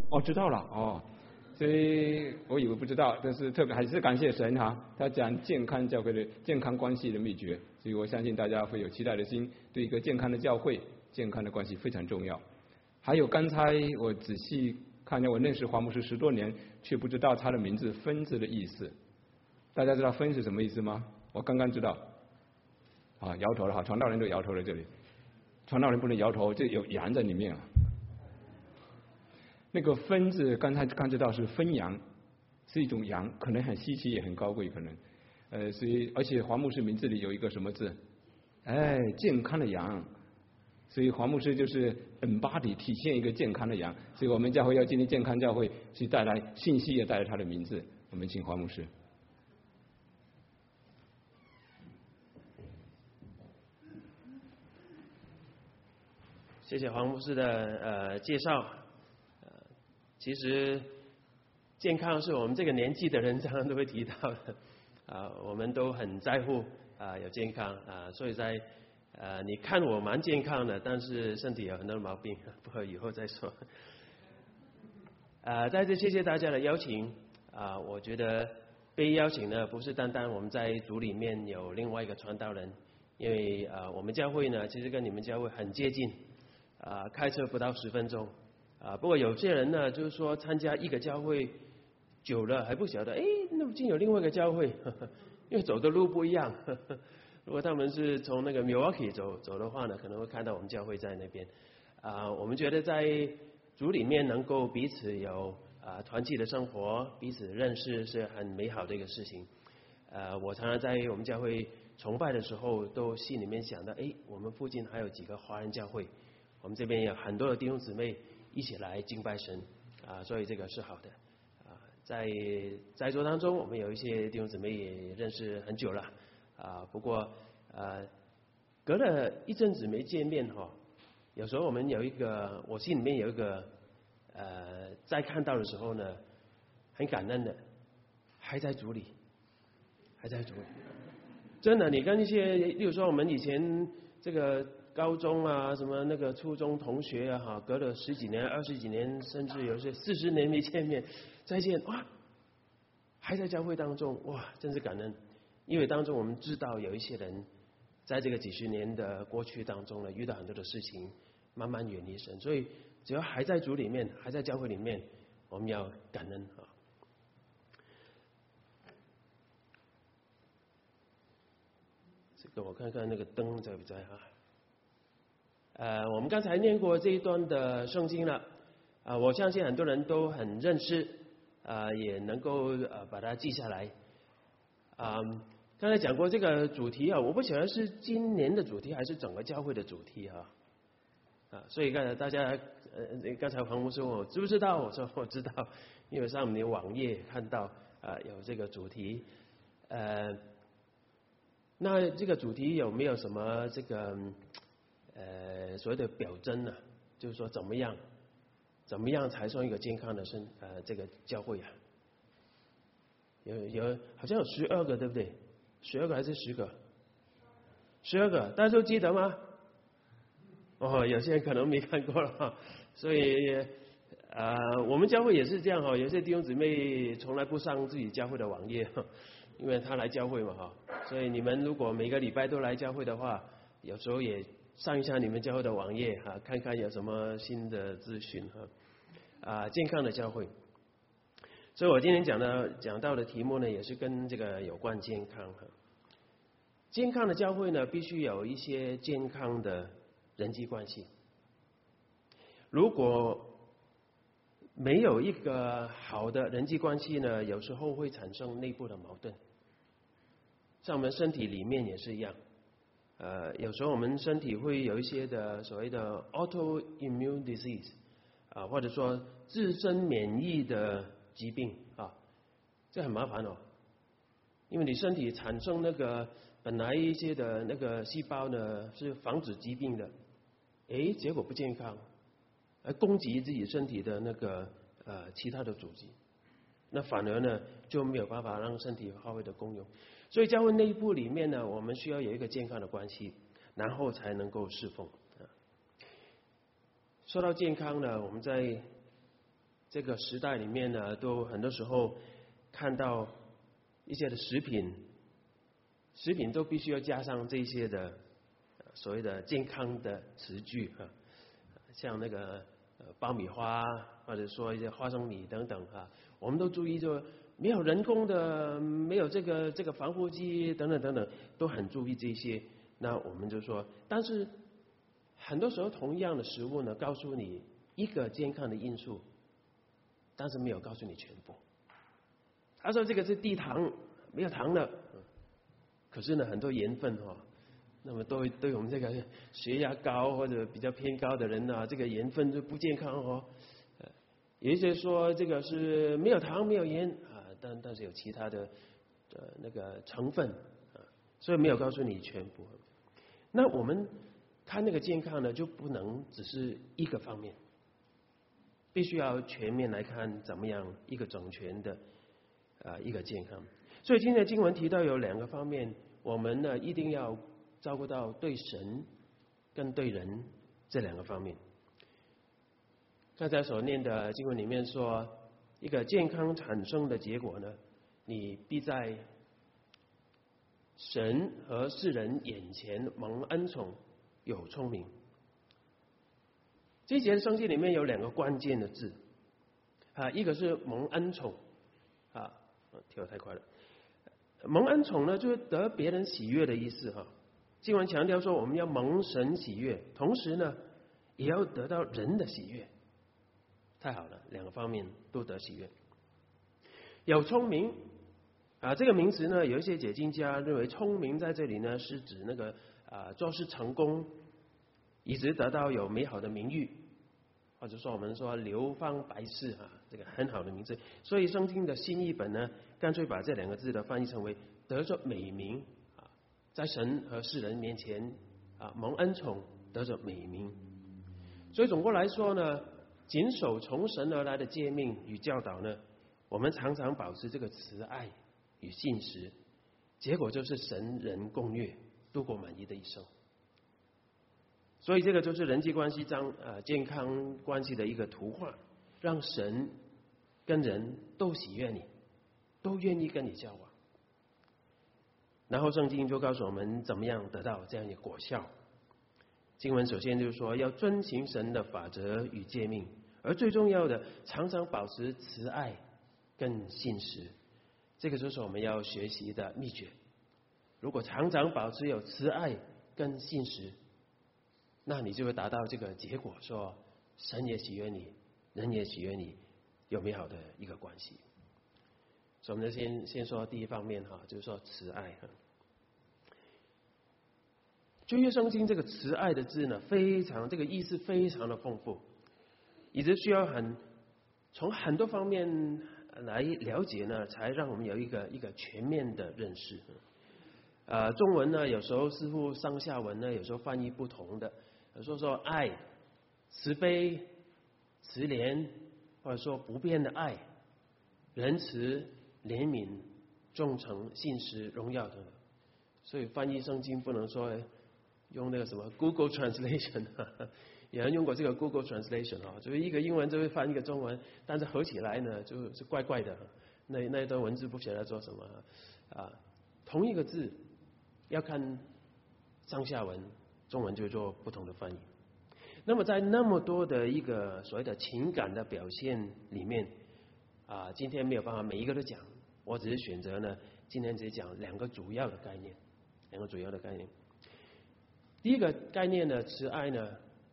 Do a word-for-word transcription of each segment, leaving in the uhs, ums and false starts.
哦，知道了哦，所以我以为不知道，但是特别还是感谢神哈，他讲健康教会的健康关系的秘诀，所以我相信大家会有期待的心，对一个健康的教会、健康的关系非常重要。还有刚才我仔细看见，我认识黄牧师十多年，却不知道他的名字“分”字的意思。大家知道“分”是什么意思吗？我刚刚知道。啊，摇头了哈，传道人都摇头在这里，传道人不能摇头，这有羊在里面啊。那个分字刚才刚知道是分羊，是一种羊，可能很稀奇也很高贵，可能，呃，所以而且黄牧师名字里有一个什么字？哎，健康的羊，所以黄牧师就是 embody 体现一个健康的羊，所以我们教会要建立健康教会，去带来信息也带来他的名字，我们请黄牧师。 谢谢黄牧师的呃介绍。呃，其实健康是我们这个年纪的人常常都会提到的，啊、呃，我们都很在乎啊、呃、有健康啊、呃，所以在呃你看我蛮健康的，但是身体有很多毛病，不过以后再说。啊、呃，在这谢谢大家的邀请啊、呃，我觉得被邀请呢不是单单我们在组里面有另外一个传道人，因为啊、呃、我们教会呢其实跟你们教会很接近。啊、呃，开车不到十分钟，啊、呃，不过有些人呢，就是说参加一个教会久了还不晓得，哎，那附近有另外一个教会，呵呵，因为走的路不一样。呵呵，如果他们是从那个 Milwaukee 走走的话呢，可能会看到我们教会在那边。啊、呃，我们觉得在组里面能够彼此有啊、呃、团契的生活，彼此认识是很美好的一个事情。呃，我常常在我们教会崇拜的时候，都心里面想到，哎，我们附近还有几个华人教会。我们这边有很多的弟兄姊妹一起来敬拜神啊，所以这个是好的啊。在在座当中，我们有一些弟兄姊妹也认识很久了啊，不过呃，隔了一阵子没见面哈，有时候我们有一个，我心里面有一个呃，在看到的时候呢，很感恩的，还在组里，还在组里，真的，你跟一些，例如说我们以前这个。高中啊，什么那个初中同学啊，哈，隔了十几年、二十几年，甚至有些四十年没见面，再见，哇，还在教会当中，哇，真是感恩。因为当中我们知道有一些人，在这个几十年的过去当中呢，遇到很多的事情，慢慢远离神，所以只要还在主里面，还在教会里面，我们要感恩啊。这个我看看那个灯在不在啊？呃，我们刚才念过这一段的圣经了，啊、呃，我相信很多人都很认识，啊、呃，也能够呃把它记下来。啊、呃，刚才讲过这个主题啊，我不晓得是今年的主题还是整个教会的主题啊，啊，所以刚才大家呃，刚才黄牧师问我知不知道，我说我知道，因为上面的网页看到啊、呃、有这个主题，呃，那这个主题有没有什么这个？呃，所谓的表征呢、啊，就是说怎么样，怎么样才算一个健康的生呃这个教会啊？有有好像有十二个对不对？十二个还是十个？十二个，大家都记得吗？哦，有些人可能没看过了，所以啊、呃，我们教会也是这样哈，有些弟兄姊妹从来不上自己教会的网页，因为他来教会嘛哈，所以你们如果每个礼拜都来教会的话，有时候也。上一下你们教会的网页哈、啊，看看有什么新的资讯哈。啊，健康的教会。所以我今天讲的讲到的题目呢，也是跟这个有关健康哈。健康的教会呢，必须有一些健康的人际关系。如果没有一个好的人际关系呢，有时候会产生内部的矛盾。像我们身体里面也是一样。呃，有时候我们身体会有一些的所谓的 autoimmune disease 啊，或者说自身免疫的疾病啊，这很麻烦哦，因为你身体产生那个本来一些的那个细胞呢是防止疾病的，诶，结果不健康，而攻击自己身体的那个呃其他的组织，那反而呢就没有办法让身体发挥的功用。所以教会内部里面呢，我们需要有一个健康的关系，然后才能够侍奉。说到健康呢，我们在这个时代里面呢，都很多时候看到一些的食品，食品都必须要加上这些的所谓的健康的词句啊，像那个呃爆米花，或者说一些花生米等等啊，我们都注意就没有人工的，没有这个这个防腐剂等等等等，都很注意这些。那我们就说，但是很多时候同样的食物呢，告诉你一个健康的因素，但是没有告诉你全部。他说这个是低糖，没有糖的，可是呢很多盐分哈、哦，那么对对我们这个血压高或者比较偏高的人呢、啊，这个盐分就不健康哦。有一些说这个是没有糖没有盐啊，但但是有其他的呃那个成分啊，所以没有告诉你全部。那我们看那个健康呢，就不能只是一个方面，必须要全面来看怎么样一个整全的啊、呃、一个健康。所以今天的经文提到有两个方面，我们呢一定要照顾到对神跟对人这两个方面。刚才所念的经文里面说，一个健康产生的结果呢，你必在神和世人眼前蒙恩宠，有聪明。这一节的圣经里面有两个关键的字啊，一个是蒙恩宠啊，跳得太快了。蒙恩宠呢，就是得别人喜悦的意思哈。经文强调说，我们要蒙神喜悦，同时呢，也要得到人的喜悦。太好了，两个方面都得喜悦。有聪明啊，这个名词呢，有一些解经家认为聪明在这里呢是指那个啊做事成功，一直得到有美好的名誉，或者说我们说流芳百世啊，这个很好的名字。所以圣经的新译本呢，干脆把这两个字的翻译成为得着美名啊，在神和世人面前啊蒙恩宠，得着美名。所以总括来说呢，谨守从神而来的诫命与教导呢，我们常常保持这个慈爱与信实，结果就是神人共悦，度过满意的一生。所以这个就是人际关系张呃健康关系的一个图画，让神跟人都喜悦你，都愿意跟你交往。然后圣经就告诉我们怎么样得到这样的果效。经文首先就是说要遵行神的法则与诫命，而最重要的，常常保持慈爱跟信实，这个就是我们要学习的秘诀。如果常常保持有慈爱跟信实，那你就会达到这个结果，说神也喜悦你，人也喜悦你，有美好的一个关系。所以我们就先先说第一方面哈，就是说慈爱哈。旧约圣经这个慈爱的字呢，非常这个意思非常的丰富，一直需要很从很多方面来了解呢，才让我们有一个一个全面的认识。呃，中文呢有时候似乎上下文呢有时候翻译不同的，有时候说爱、慈悲、慈怜，或者说不变的爱、仁慈、怜悯、忠诚、信实、荣耀等等。所以翻译圣经不能说用那个什么 Google Translation， 有人用过这个 Google Translation 啊，就是一个英文就会翻一个中文，但是合起来呢就是怪怪的，那那一段文字不晓得做什么啊。同一个字要看上下文，中文就做不同的翻译。那么在那么多的一个所谓的情感的表现里面啊，今天没有办法每一个都讲，我只是选择呢今天只讲两个主要的概念，两个主要的概念。第一个概念呢，慈爱呢，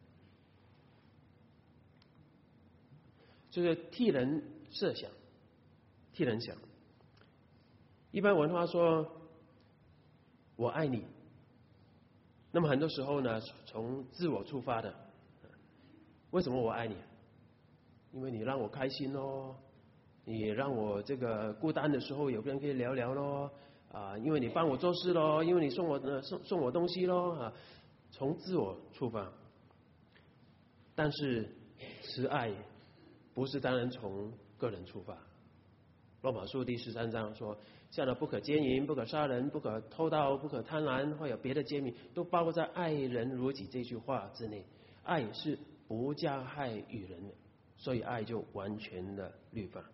就是替人设想，替人想。一般文化说我爱你，那么很多时候呢从自我出发的。为什么我爱你？因为你让我开心咯，你让我这个孤单的时候有个人可以聊聊咯，啊，因为你帮我做事咯，因为你送我呃送送我东西咯，啊，从自我出发。但是慈爱不是当然从个人出发。罗马书第十三章说，像那不可奸淫、不可杀人、不可偷盗、不可贪婪，或有别的诫命，都包括在爱人如己这句话之内。爱是不加害于人的。 所以爱就完全的律法。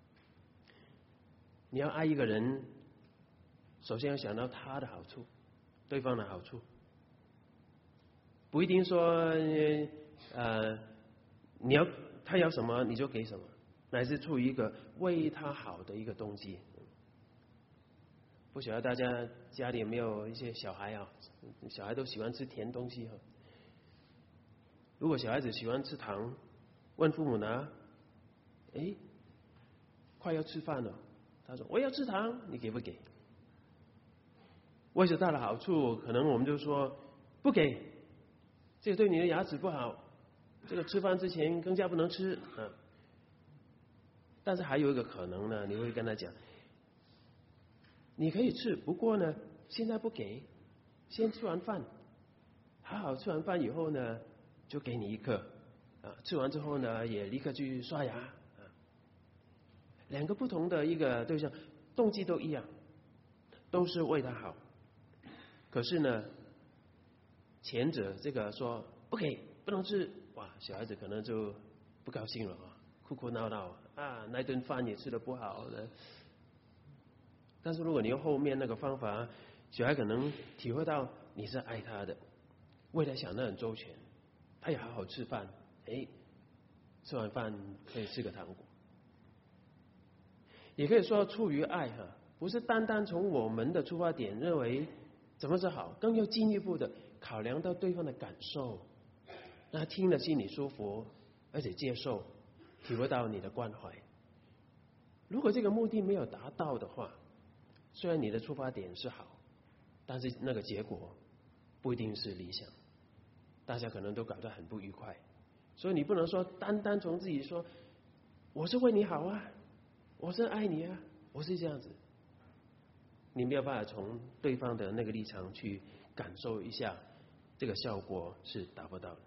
你要爱一个人，首先要想到他的好处，对方的好处，不一定说呃你要他要什么你就给什么，乃是出于一个为他好的一个动机。不晓得大家家里有没有一些小孩啊？小孩都喜欢吃甜东西哈。如果小孩子喜欢吃糖，问父母拿，哎，快要吃饭了，他说我要吃糖，你给不给？为着他的好处，可能我们就说不给，这个对你的牙齿不好，这个吃饭之前更加不能吃啊。但是还有一个可能呢，你会跟他讲，你可以吃，不过呢，现在不给，先吃完饭，好好吃完饭以后呢，就给你一颗啊。吃完之后呢，也立刻去刷牙啊。两个不同的一个对象，动机都一样，都是为他好。可是呢，前者这个说不给，不能吃，哇，小孩子可能就不高兴了啊，哭哭闹闹啊，那顿饭也吃得不好的。但是如果你用后面那个方法，小孩可能体会到你是爱他的，为他想得很周全，他也好好吃饭，哎，吃完饭可以吃个糖果。也可以说出于爱哈，不是单单从我们的出发点认为怎么是好，更要进一步的考量到对方的感受，让他听了心里舒服，而且接受，体会到你的关怀。如果这个目的没有达到的话，虽然你的出发点是好，但是那个结果不一定是理想，大家可能都搞得很不愉快。所以你不能说单单从自己说我是为你好啊，我是爱你啊，我是这样子，你没有办法从对方的那个立场去感受一下，这个效果是达不到的。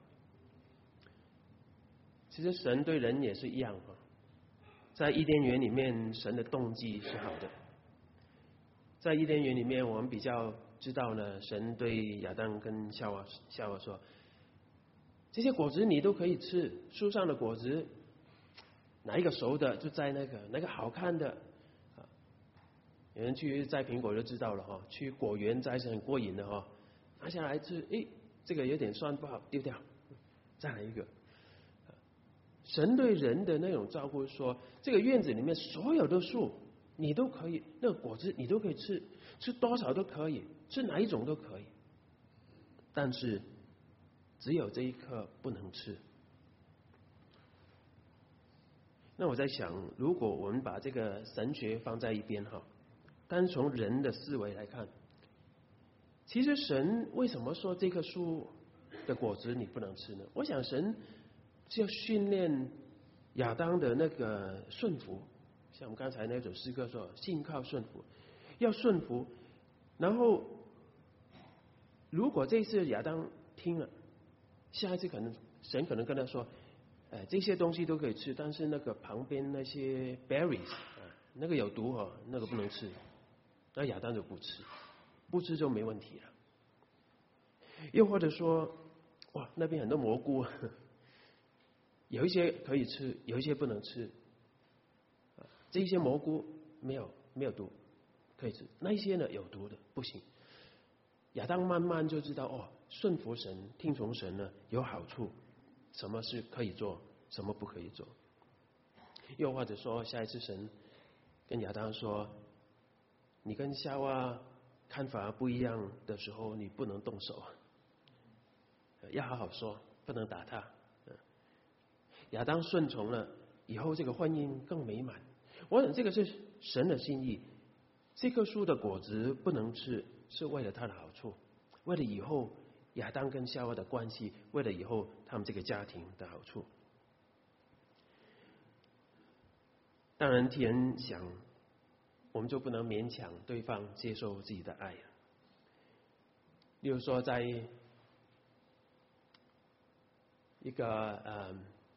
其实神对人也是一样啊，在伊甸园里面，神的动机是好的。在伊甸园里面，我们比较知道呢，神对亚当跟夏娃夏娃说，这些果子你都可以吃，树上的果子哪一个熟的就摘那个，哪个好看的啊，有人去摘苹果就知道了哈，去果园摘是很过瘾的哈，拿下来吃，诶，这个有点酸不好，丢掉，再来一个。神对人的那种照顾说，这个院子里面所有的树你都可以，那个果子你都可以吃，吃多少都可以，吃哪一种都可以，但是只有这一颗不能吃。那我在想，如果我们把这个神学放在一边哈，单从人的思维来看，其实神为什么说这棵树的果子你不能吃呢？我想神是要训练亚当的那个顺服，像我们刚才那首诗歌说，信靠顺服，要顺服。然后，如果这次亚当听了，下一次可能神可能跟他说，哎，这些东西都可以吃，但是那个旁边那些 berries 啊，那个有毒哈，那个不能吃。那亚当就不吃，不吃就没问题了。又或者说，哇，那边很多蘑菇，有一些可以吃，有一些不能吃。这一些蘑菇没有没有毒，可以吃；那一些呢有毒的不行。亚当慢慢就知道哦，顺服神、听从神呢有好处，什么是可以做，什么不可以做。又或者说，下一次神跟亚当说，你跟夏娃看法不一样的时候，你不能动手，要好好说，不能打他。亚当顺从了以后，这个婚姻更美满。我想这个是神的心意，这棵树的果子不能吃，是为了他的好处，为了以后亚当跟夏娃的关系，为了以后他们这个家庭的好处。当然替人想，我们就不能勉强对方接受自己的爱。例如说，在一个呃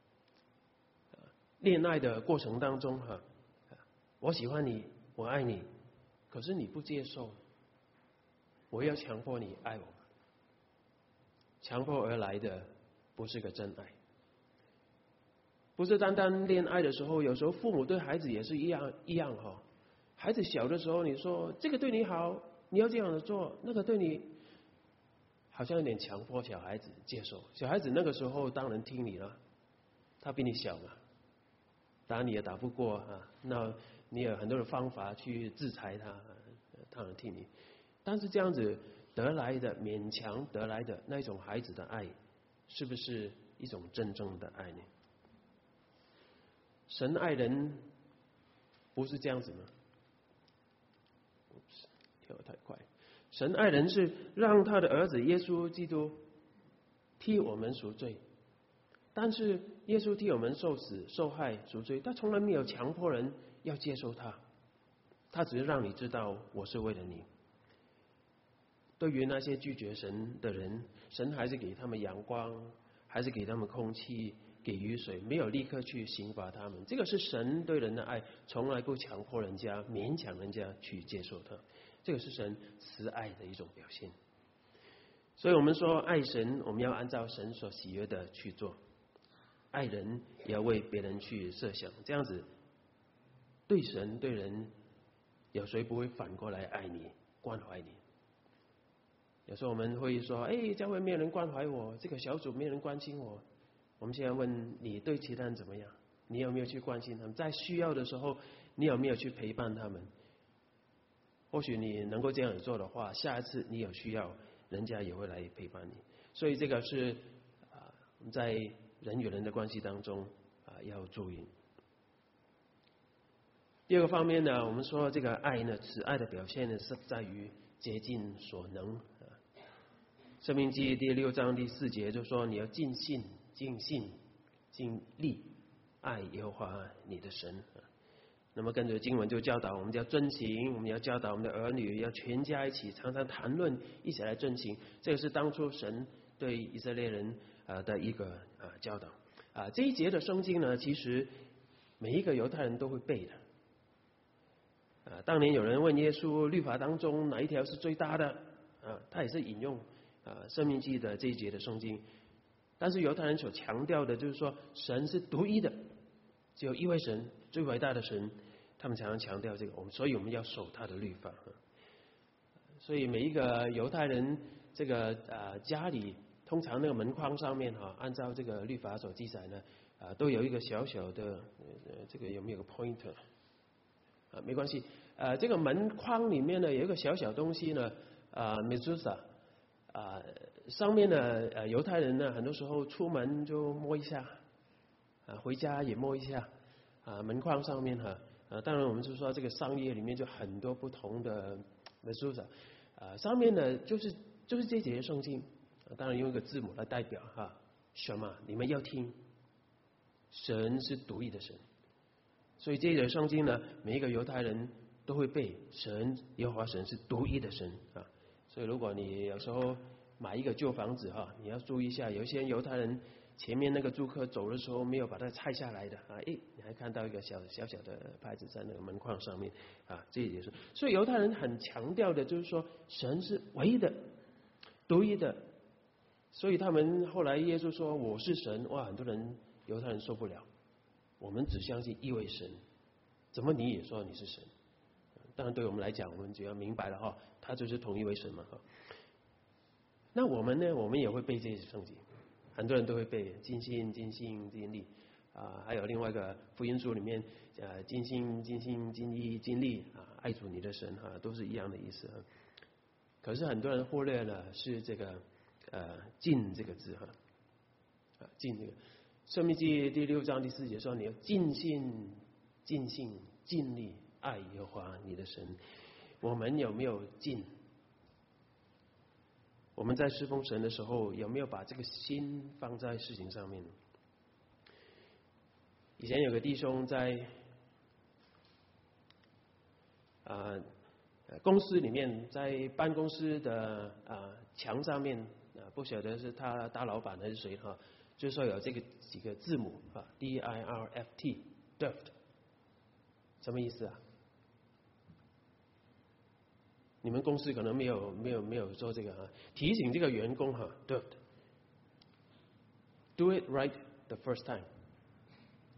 恋爱的过程当中哈，我喜欢你，我爱你，可是你不接受，我要强迫你爱我，强迫而来的不是个真爱。 不是单单恋爱的时候，有时候父母对孩子也是一样一样哈。孩子小的时候，你说这个对你好，你要这样的做，那个对你好像有点强迫小孩子接受。小孩子那个时候当然听你了，他比你小嘛，打你也打不过啊，那你有很多的方法去制裁他，当然听你。但是这样子得来的勉强得来的那种孩子的爱，是不是一种真正的爱呢？神爱人不是这样子吗？跳得太快。神爱人是让他的儿子耶稣基督替我们赎罪，但是耶稣替我们受死、受害、赎罪，他从来没有强迫人要接受他，他只是让你知道我是为了你。对于那些拒绝神的人，神还是给他们阳光，还是给他们空气，给雨水，没有立刻去刑罚他们。这个是神对人的爱，从来不强迫人家、勉强人家去接受他。这个是神慈爱的一种表现。所以我们说爱神，我们要按照神所喜悦的去做；爱人也要为别人去设想。这样子，对神对人，有谁不会反过来爱你、关怀你？有时候我们会说：“哎，教会没有人关怀我，这个小组没有人关心我。”我们现在问你，对其他人怎么样？你有没有去关心他们？在需要的时候，你有没有去陪伴他们？或许你能够这样做的话，下一次你有需要，人家也会来陪伴你。所以这个是啊，在人与人的关系当中啊要注意。第二个方面呢，我们说这个爱呢，慈爱的表现呢，是在于竭尽所能。申命记第六章第四节就说：“你要尽心、尽性、尽力爱耶和华你的神。”那么跟着经文就教导我们要遵行，我们要教导我们的儿女要全家一起常常谈论，一起来遵行。这个是当初神对以色列人啊的一个啊教导啊。这一节的圣经呢，其实每一个犹太人都会背的。啊，当年有人问耶稣，律法当中哪一条是最大的？啊，他也是引用啊《申命记》的这一节的圣经。但是犹太人所强调的就是说，神是独一的，只有一位神，最伟大的神。他们常常强调这个，我们所以我们要守他的律法。所以每一个犹太人，这个啊家里通常那个门框上面哈，按照这个律法所记载呢，啊都有一个小小的呃这个有没有个 pointer？啊，没关系。呃，这个门框里面呢有一个小小东西呢，啊 mezuzah， 啊上面呢呃犹太人呢很多时候出门就摸一下，啊回家也摸一下，啊门框上面哈。啊，当然我们就说这个商业里面就很多不同的 mezuzah， 啊上面呢就是就是这节圣经，啊当然用一个字母来代表哈，什么？你们要听，神是独一的神。所以这一节圣经呢，每一个犹太人都会背，神耶和华神是独一的神啊。所以如果你有时候买一个旧房子哈，你要注意一下，有一些犹太人前面那个租客走的时候没有把它拆下来的啊，诶，你还看到一个小小小的牌子在那个门框上面啊，这也是。所以犹太人很强调的就是说，神是唯一的、独一的。所以他们后来耶稣说我是神，哇，很多人犹太人受不了。我们只相信一位神，怎么你也说你是神？当然对我们来讲，我们只要明白了哈，他就是同一位神嘛哈。那我们呢？我们也会背这些圣经，很多人都会背尽心、尽心、尽力啊，还有另外一个福音书里面呃尽心、尽心、尽力、尽力啊，爱主你的神哈，都是一样的意思。可是很多人忽略了是这个呃尽这个字哈，啊尽这个。申命记第六章第四节说：“你要尽心、尽性、尽力爱耶和华你的神。”我们有没有尽？我们在侍奉神的时候，有没有把这个心放在事情上面？以前有个弟兄在啊、呃、公司里面，在办公室的啊、呃、墙上面啊、呃，不晓得是他大老板还是谁哈。就是说有这个几个字母啊 ，D I R F T，D I R F T， 什么意思啊？你们公司可能没有没有没有做这个啊，提醒这个员工哈 ，D I R F T， Do it right the first time，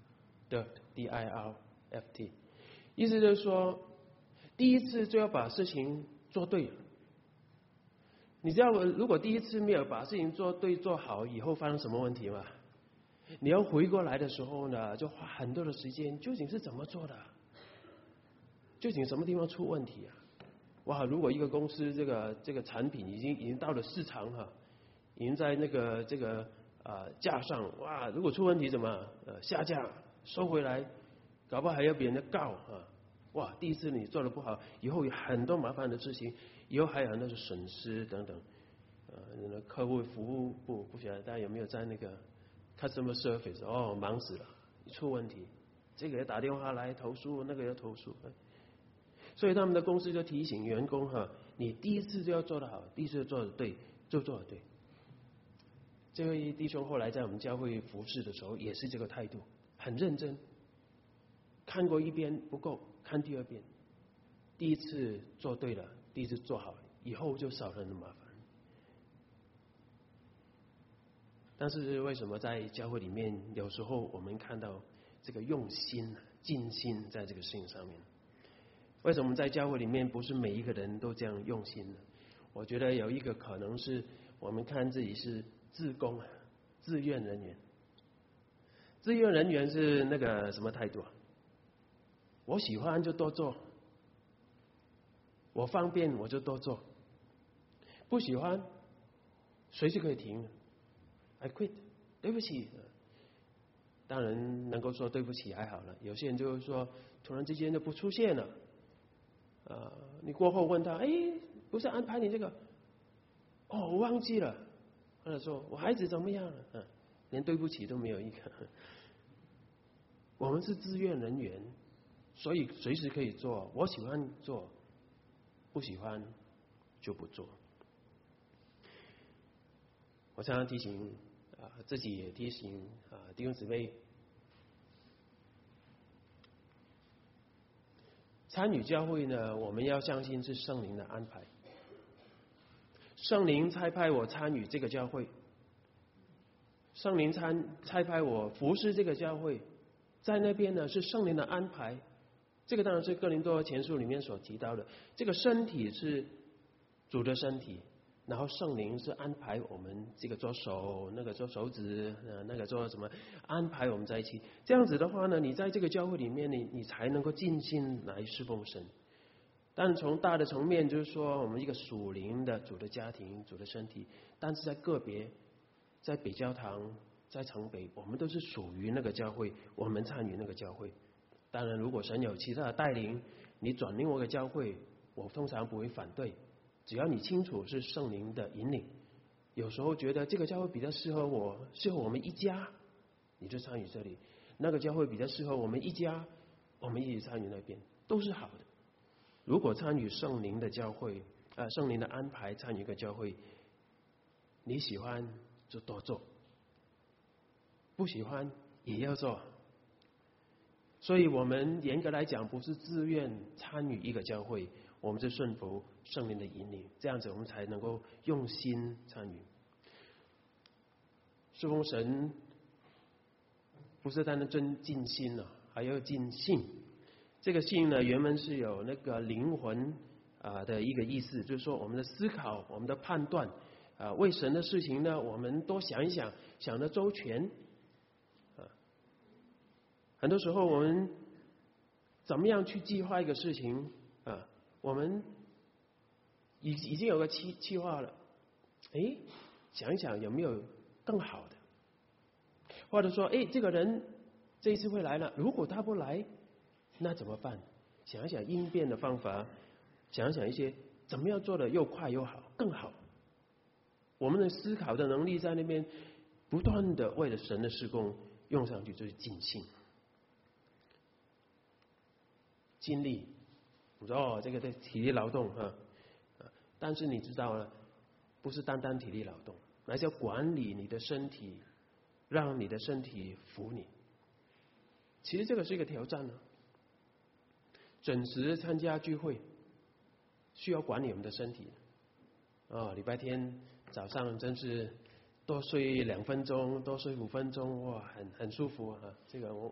，dirt，d i r f t， 意思就是说，第一次就要把事情做对了。你知道，如果第一次没有把事情做对做好，以后发生什么问题吗？你要回过来的时候呢，就花很多的时间，究竟是怎么做的？究竟什么地方出问题啊？哇！如果一个公司这个这个产品已经已经到了市场哈，已经在那个这个啊、呃、架上，哇！如果出问题怎么呃下架收回来，搞不好还要别人告啊！哇！第一次你做的不好，以后有很多麻烦的事情，以后还有很多的损失等等。呃，客户服务部不晓得大家有没有在那个 customer service 哦，忙死了，一出问题，这个要打电话来投诉，那个要投诉。所以他们的公司就提醒员工哈，你第一次就要做得好，第一次做得对，就做得对。这位弟兄后来在我们教会服侍的时候也是这个态度，很认真。看过一遍不够，看第二遍。第一次做对了，第一次做好了，以后就少了很多麻烦。但是为什么在教会里面，有时候我们看到这个用心、尽心在这个事情上面？为什么在教会里面不是每一个人都这样用心呢？我觉得有一个可能是我们看自己是自工、自愿人员。自愿人员是那个什么态度啊？我喜欢就多做，我方便我就多做，不喜欢随时可以停 ，I quit， 对不起。当然能够说对不起还好了，有些人就是说突然之间就不出现了。呃，你过后问他，哎，不是安排你这个？哦，我忘记了。或者说我孩子怎么样了？嗯，连对不起都没有一个。我们是自愿人员，所以随时可以做。我喜欢做，不喜欢就不做。我常常提醒啊、呃，自己也提醒啊、呃、弟兄姊妹。参与教会呢，我们要相信是圣灵的安排。圣灵差派我参与这个教会，圣灵参差派我服侍这个教会，在那边呢是圣灵的安排。这个当然是哥林多前书里面所提到的，这个身体是主的身体，然后圣灵是安排我们这个做手，那个做手指，呃，那个做什么，安排我们在一起。这样子的话呢，你在这个教会里面，你你才能够尽心来侍奉神。但从大的层面，就是说我们一个属灵的主的家庭、主的身体，但是在个别，在北教堂、在城北，我们都是属于那个教会，我们参与那个教会。当然，如果神有其他的带领，你转另外一个教会，我通常不会反对。只要你清楚是圣灵的引领，有时候觉得这个教会比较适合我，适合我们一家，你就参与这里；那个教会比较适合我们一家，我们一起参与那边，都是好的。如果参与圣灵的教会，呃，圣灵的安排，参与一个教会，你喜欢就多做，不喜欢也要做。所以我们严格来讲，不是自愿参与一个教会，我们是顺服圣灵的引领，这样子我们才能够用心参与。侍奉神不是单单真尽心了，还要尽性。这个性呢，原本是有那个灵魂啊的一个意思，就是说我们的思考、我们的判断啊，为神的事情呢，我们多想一想，想得周全啊。很多时候我们怎么样去计划一个事情啊？我们已已经有个计计划了，哎，想一想有没有更好的？或者说，哎，这个人这一次会来了，如果他不来，那怎么办？想一想应变的方法，想一想一些怎么样做的又快又好，更好。我们的思考的能力在那边不断的为了神的事工用上去，就是尽兴。精力，你说哦，这个的体力劳动哈，但是你知道了，不是单单体力劳动，而是要管理你的身体，让你的身体服你。其实这个是一个挑战呢。准时参加聚会，需要管理我们的身体。哦，礼拜天早上真是多睡两分钟，多睡五分钟，哇，很很舒服啊！这个我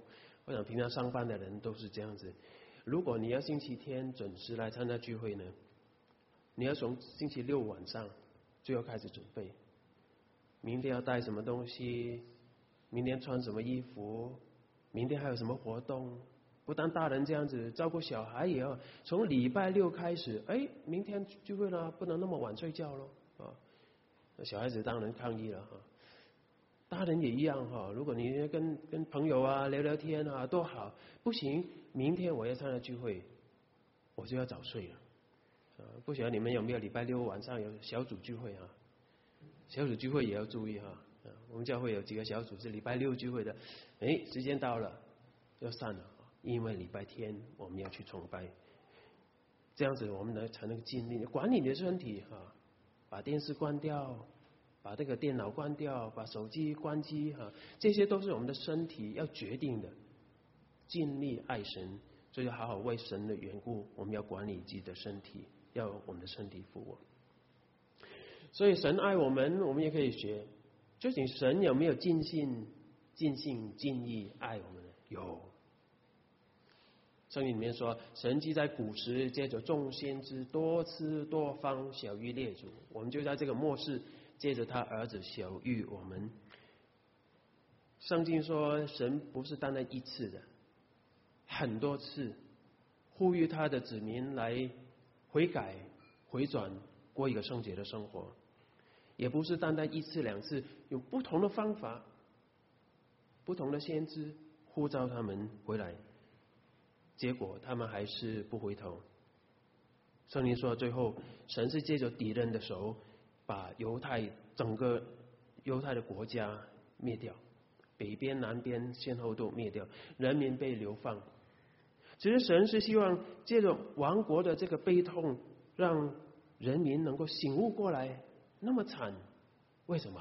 我想平常上班的人都是这样子。如果你要星期天准时来参加聚会呢，你要从星期六晚上就要开始准备，明天要带什么东西，明天穿什么衣服，明天还有什么活动。不但大人这样子，照顾小孩也要从礼拜六开始，哎，明天聚会了，不能那么晚睡觉咯啊。小孩子当然抗议了哈，大人也一样哈。如果你跟跟朋友啊聊聊天啊多好，不行，明天我要参加聚会，我就要早睡了。啊，不晓得你们有没有礼拜六晚上有小组聚会啊？小组聚会也要注意哈。啊，我们教会有几个小组是礼拜六聚会的，哎，时间到了要散了。因为礼拜天我们要去崇拜，这样子我们呢才能尽力管理你的身体哈，把电视关掉，把这个电脑关掉，把手机关机哈，这些都是我们的身体要决定的。尽力爱神，所以好好为神的缘故，我们要管理自己的身体，要我们的身体服我。所以神爱我们，我们也可以学，究竟神有没有尽心、尽性、尽意爱我们呢？有。圣经里面说，神既在古时借着众先知多次多方晓谕列祖，我们就在这个末世借着他儿子晓谕我们。圣经说，神不是单单一次的，很多次呼吁他的子民来悔改、回转，过一个圣洁的生活，也不是单单一次两次，用不同的方法、不同的先知呼召他们回来。结果他们还是不回头。圣经说，最后神是借着敌人的手，把犹太整个犹太的国家灭掉，北边南边先后都灭掉，人民被流放。其实神是希望借着亡国的这个悲痛，让人民能够醒悟过来。那么惨，为什么？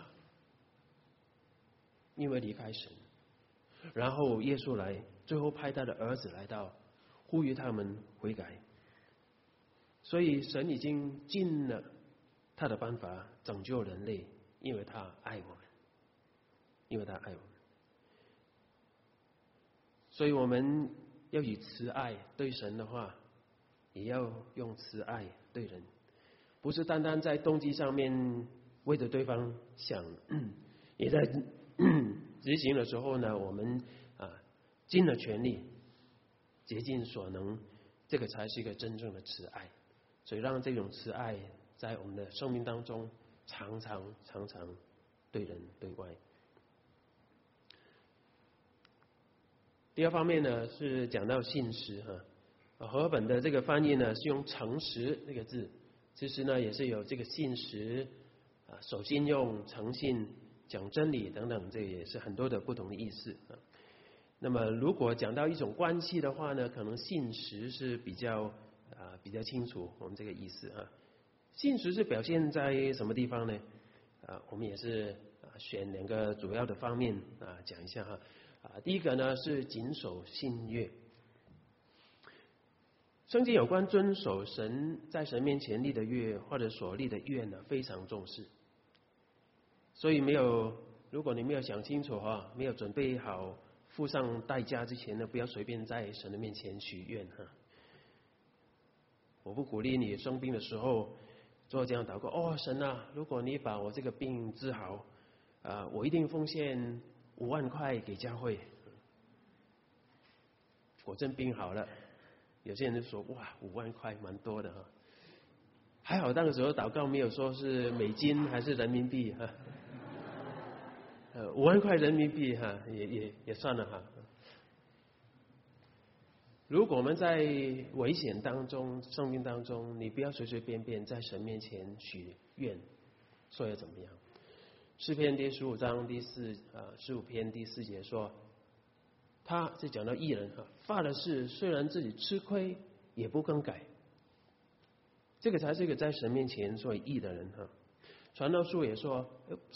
因为离开神，然后耶稣来，最后派他的儿子来到，呼吁他们悔改。所以神已经尽了他的办法拯救人类，因为他爱我们，因为他爱我们。所以我们要以慈爱对神的话，也要用慈爱对人，不是单单在动机上面为着对方想，也在执行的时候呢，我们啊尽了全力，竭尽所能，这个才是一个真正的慈爱。所以让这种慈爱在我们的生命当中常常常常对人对外。第二方面呢，是讲到信实哈，和合本的这个翻译呢是用诚实这个字，其实呢也是有这个信实啊、守信用、诚信、讲真理等等，这也是很多的不同的意思啊。那么如果讲到一种关系的话呢，可能信实是比较啊比较清楚我们这个意思啊。信实是表现在什么地方呢？啊，我们也是啊选两个主要的方面啊讲一下哈。啊，第一个呢是谨守信约。圣经有关遵守神在神面前立的约或者所立的约呢，非常重视。所以没有，如果你没有想清楚哈，没有准备好付上代价之前呢，不要随便在神的面前许愿哈。我不鼓励你生病的时候做这样祷告，哦，神啊，如果你把我这个病治好，啊，我一定奉献五万块给教会。果真病好了，有些人就说哇，五万块蛮多的哈。还好那个时候祷告没有说是美金还是人民币哈，呃，五万块人民币哈，也也也算了哈。如果我们在危险当中、生命当中，你不要随随便便在神面前许愿，说要怎么样？诗篇第十五章第四啊十五篇第四节说，他是讲到义人哈，犯了事虽然自己吃亏，也不更改。这个才是一个在神面前做义的人哈。传道书也说，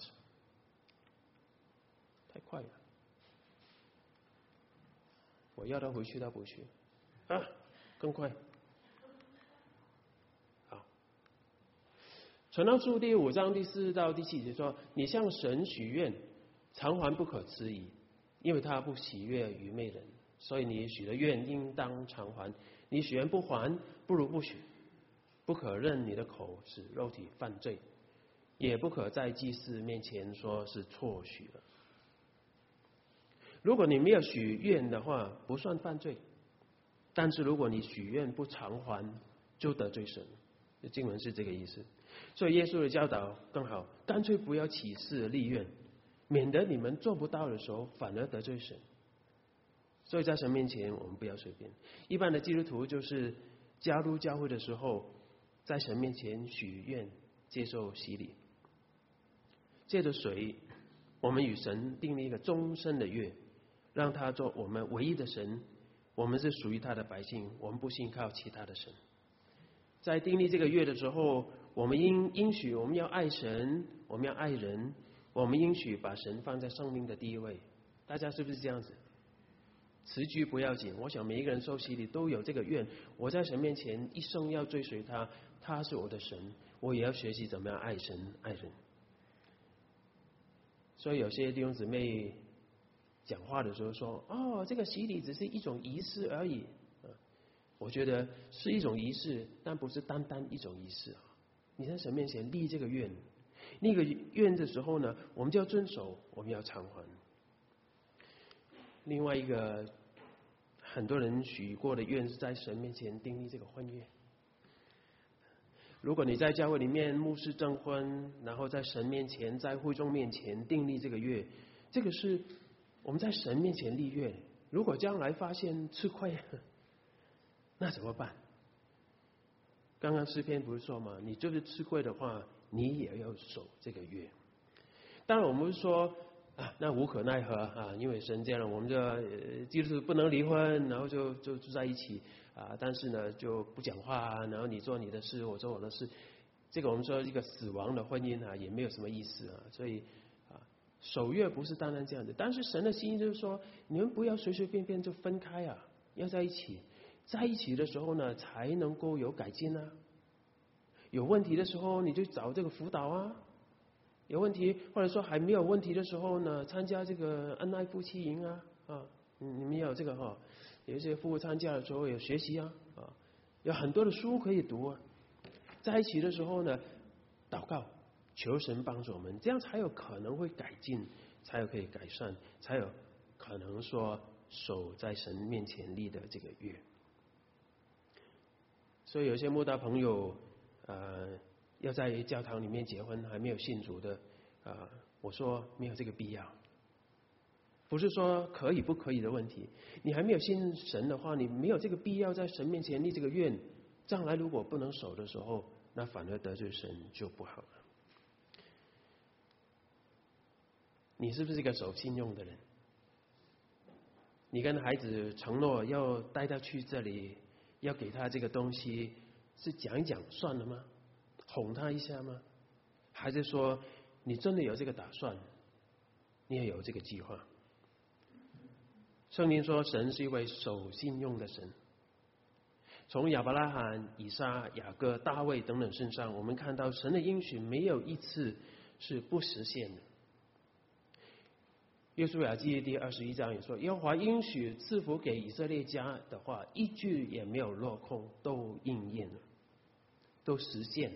太快了，我要他回去，他不去啊，更快。好，传道书第五章第四到第七节说，你向神许愿，偿还不可迟疑，因为他不喜悦愚昧人。 所以你许的愿应当偿还。你许愿不还，不如不许。不可任你的口使肉体犯罪，也不可在祭司面前说是错许了。如果你没有许愿的话，不算犯罪；但是如果你许愿不偿还，就得罪神。经文是这个意思。所以耶稣的教导更好，干脆不要起誓立愿，免得你们做不到的时候反而得罪神。所以在神面前我们不要随便。一般的基督徒就是加入教会的时候，在神面前许愿接受洗礼，借着水我们与神订立一个终身的约，让他做我们唯一的神，我们是属于他的百姓，我们不信靠其他的神。在订立这个约的时候，我们应应许我们要爱神，我们要爱人，我们应许把神放在生命的第一位。大家是不是这样子？词句不要紧，我想每一个人受洗礼都有这个愿，我在神面前一生要追随他，他是我的神，我也要学习怎么样爱神爱人。所以有些弟兄姊妹讲话的时候说，哦，这个洗礼只是一种仪式而已。我觉得是一种仪式，但不是单单一种仪式。你在神面前立这个愿，那个愿的时候呢，我们就要遵守，我们要偿还。另外一个很多人许过的愿是在神面前订立这个婚约。如果你在教会里面牧师证婚，然后在神面前在会众面前订立这个约，这个是我们在神面前立约。如果将来发现吃亏，那怎么办？刚刚诗篇不是说吗？你就是吃亏的话，你也要守这个约。当然我们说啊，那无可奈何啊，因为神这样，我们就呃就是不能离婚，然后就就住在一起啊，但是呢就不讲话啊，然后你做你的事，我做我的事，这个我们说一个死亡的婚姻啊，也没有什么意思啊。所以啊，守约不是单单这样的，但是神的心意就是说，你们不要随随便便就分开啊，要在一起。在一起的时候呢，才能够有改进啊。有问题的时候，你就找这个辅导啊。有问题或者说还没有问题的时候呢，参加这个恩爱夫妻营啊啊，你们也有这个哈，有一些夫妇参加的时候有学习啊啊，有很多的书可以读啊。在一起的时候呢，祷告，求神帮助我们，这样才有可能会改进，才有可以改善，才有可能说守在神面前立的这个约。所以有些慕道朋友，呃，要在教堂里面结婚，还没有信主的，啊、呃，我说没有这个必要。不是说可以不可以的问题，你还没有信神的话，你没有这个必要在神面前立这个愿，将来如果不能守的时候，那反而得罪神就不好了。你是不是一个守信用的人？你跟孩子承诺要带他去这里，要给他这个东西，是讲一讲算了吗？哄他一下吗？还是说你真的有这个打算，你也有这个计划？圣经说神是一位守信用的神。从亚伯拉罕、以撒、雅各、大卫等等身上，我们看到神的应许没有一次是不实现的。约书亚记第二十一章也说，耶和华应许赐福给以色列家的话，一句也没有落空，都应验了，都实现了。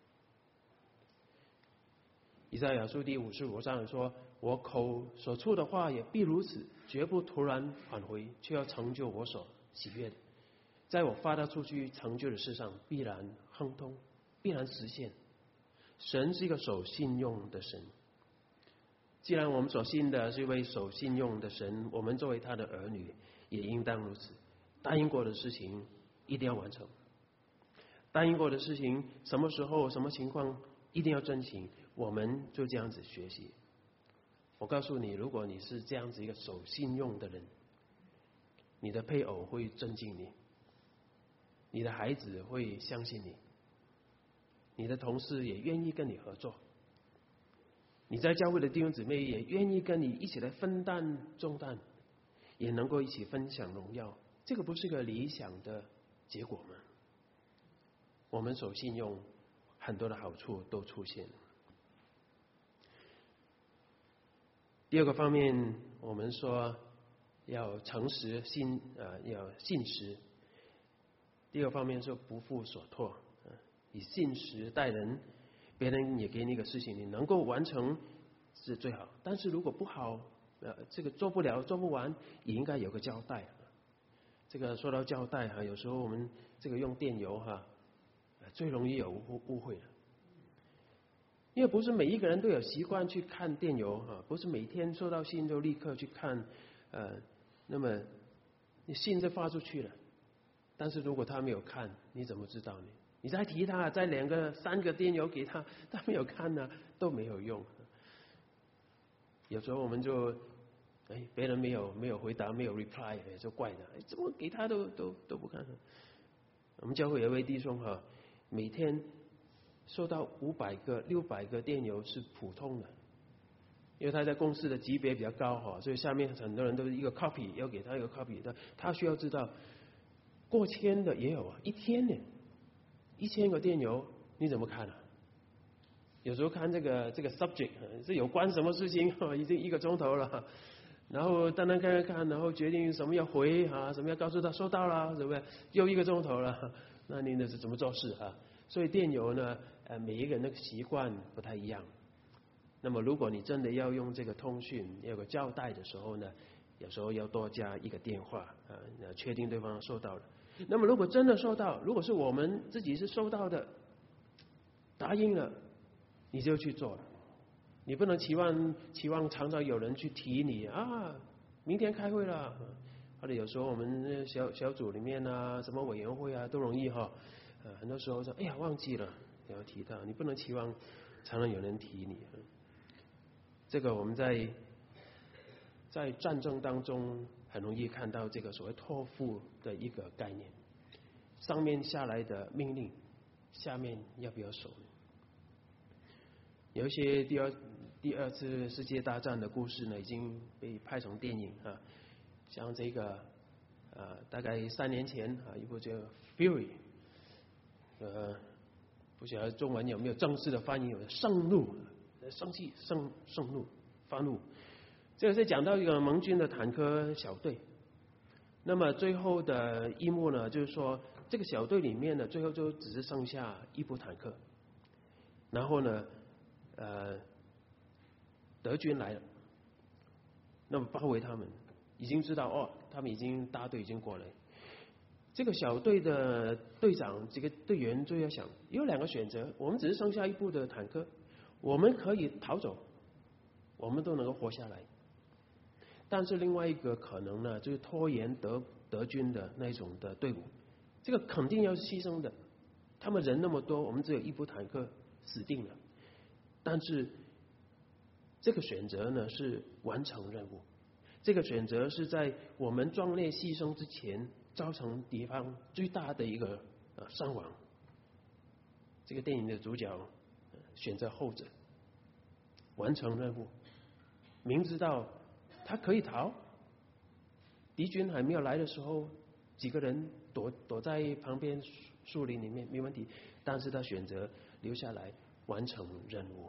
以赛亚书第五十五章说，我口所出的话也必如此，绝不突然返回，却要成就我所喜悦的。在我发他出去成就的事上，必然亨通，必然实现。神是一个守信用的神。既然我们所信的是一位守信用的神，我们作为他的儿女也应当如此。答应过的事情一定要完成，答应过的事情什么时候什么情况一定要遵行，我们就这样子学习。我告诉你，如果你是这样子一个守信用的人，你的配偶会尊敬你，你的孩子会相信你，你的同事也愿意跟你合作，你在教会的弟兄姊妹也愿意跟你一起来分担重担，也能够一起分享荣耀。这个不是个理想的结果吗？我们守信用，很多的好处都出现了。第二个方面，我们说要诚实信啊，要信实。第二方面是不负所托，以信实待人，别人也给你一个事情，你能够完成是最好。但是如果不好，呃，这个做不了、做不完，也应该有个交代。这个说到交代哈，有时候我们这个用电邮哈，最容易有误误会了。因为不是每一个人都有习惯去看电邮哈，不是每天收到信就立刻去看，呃，那么你信就发出去了，但是如果他没有看，你怎么知道呢？你再提他，再两个、三个电邮给他，他没有看呢，都没有用。有时候我们就，哎，别人没有没有回答，没有 reply， 就怪他，哎，怎么给他都都都不看？我们教会有一位弟兄哈，每天收到五百个、六百个电邮是普通的，因为他在公司的级别比较高哈，所以下面很多人都是一个 copy， 要给他一个 copy 的，他需要知道，过千的也有啊，一天呢，一千个电邮你怎么看啊？有时候看这个这个 subject 是有关什么事情，已经一个钟头了，然后单单看看看，然后决定什么要回啊，什么要告诉他收到了，是不是？又一个钟头了，那你那是怎么做事啊？所以电邮呢，呃，每一个人的习惯不太一样。那么如果你真的要用这个通讯，要有个交代的时候呢，有时候要多加一个电话啊，确定对方收到了。那么如果真的收到，如果是我们自己是收到的，答应了，你就去做了。你不能期望期望常常有人去提你啊，明天开会了，或者有时候我们小小组里面啊，什么委员会啊，都容易哈，呃，很多时候说哎呀忘记了要提到，你不能期望常常有人提你。这个我们在在战争当中很容易看到这个所谓托付的一个概念，上面下来的命令，下面要不要守呢？有一些第二第二次世界大战的故事呢，已经被拍成电影啊，像这个呃，大概三年前啊，一部叫《Fury》，呃，不晓得中文有没有正式的翻译？有盛怒，生气、盛盛怒、发怒。这个是讲到一个盟军的坦克小队，那么最后的一幕呢，就是说这个小队里面呢，最后就只是剩下一部坦克，然后呢。呃，德军来了，那么包围他们，已经知道哦，他们已经大队已经过来。这个小队的队长，这个队员就要想，有两个选择，我们只是剩下一部的坦克，我们可以逃走，我们都能够活下来。但是另外一个可能呢，就是拖延德德军的那种的队伍，这个肯定要牺牲的。他们人那么多，我们只有一部坦克，死定了。但是这个选择呢是完成任务，这个选择是在我们壮烈牺牲之前造成敌方最大的一个呃伤亡。这个电影的主角选择后者，完成任务，明知道他可以逃，敌军还没有来的时候，几个人躲躲在旁边树林里面没问题，但是他选择留下来完成任务。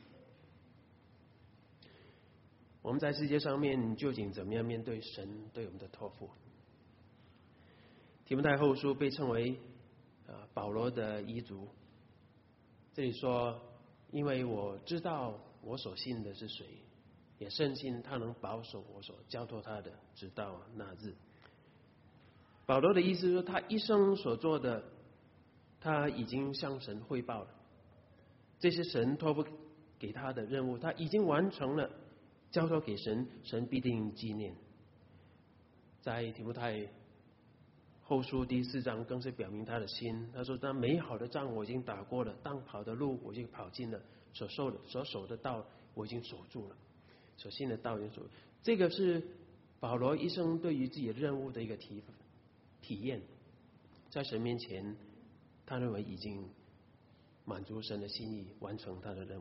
我们在世界上面究竟怎么样面对神对我们的托付？提摩太后书被称为啊保罗的遗嘱。这里说，因为我知道我所信的是谁，也深信他能保守我所交托他的，直到那日。保罗的意思是说，他一生所做的，他已经向神汇报了。这是神托付给他的任务，他已经完成了，交托给神，神必定纪念。在提摩太后书第四章更是表明他的心，他说：“那美好的仗我已经打过了，当跑的路我已经跑尽了，所受的所守的道我已经守住了，所信的道已经守。”这个是保罗一生对于自己的任务的一个体体验，在神面前，他认为已经满足神的心意，完成他的任务。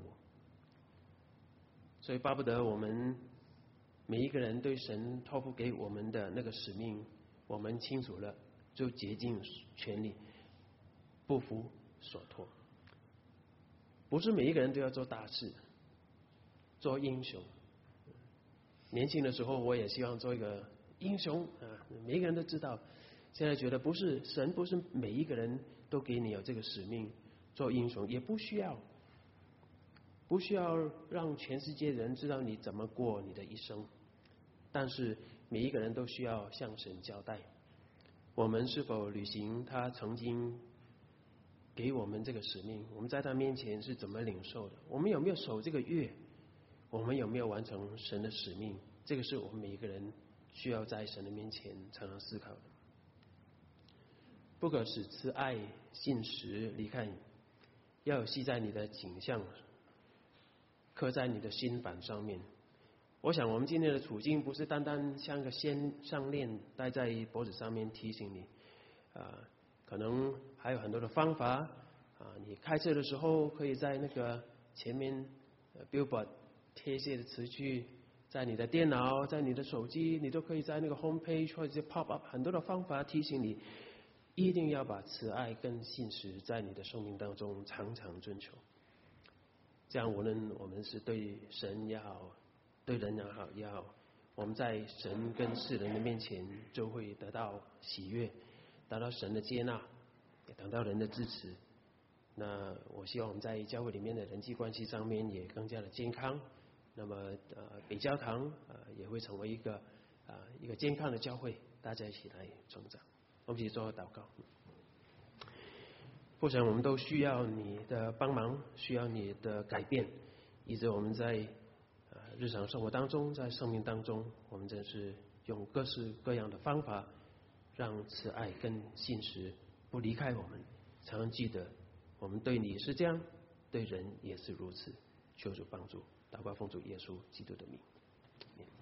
所以巴不得我们每一个人对神托付给我们的那个使命，我们清楚了，就竭尽全力，不负所托。不是每一个人都要做大事，做英雄。年轻的时候，我也希望做一个英雄啊，每一个人都知道。现在觉得不是，神不是每一个人都给你有这个使命做英雄，也不需要，不需要让全世界人知道你怎么过你的一生。但是每一个人都需要向神交代，我们是否履行他曾经给我们这个使命？我们在他面前是怎么领受的？我们有没有守这个约？我们有没有完成神的使命？这个是我们每一个人需要在神的面前常常思考的。不可使慈爱信实离开你，要有系在你的颈项，刻在你的心板上面。我想我们今天的处境不是单单像个线项链戴在脖子上面提醒你，啊、呃，可能还有很多的方法啊。你开车的时候可以在那个前面、呃、billboard 贴一些的词句，在你的电脑、在你的手机，你都可以在那个 home page 或者是 pop up 很多的方法提醒你，一定要把慈爱跟信实在你的生命当中常常遵守。这样无论我们是对神也好，对人也好也好，我们在神跟世人的面前就会得到喜悦，得到神的接纳，也得到人的支持。那我希望我们在教会里面的人际关系上面也更加的健康。那么呃，北教堂呃也会成为一个啊、呃、一个健康的教会，大家一起来成长。我们一起做祷告。父神，我们都需要你的帮忙，需要你的改变，以致我们在呃日常生活当中，在生命当中，我们真是用各式各样的方法，让慈爱跟信实不离开我们。常常记得，我们对你是这样，对人也是如此。求主帮助，祷告奉主耶稣基督的名。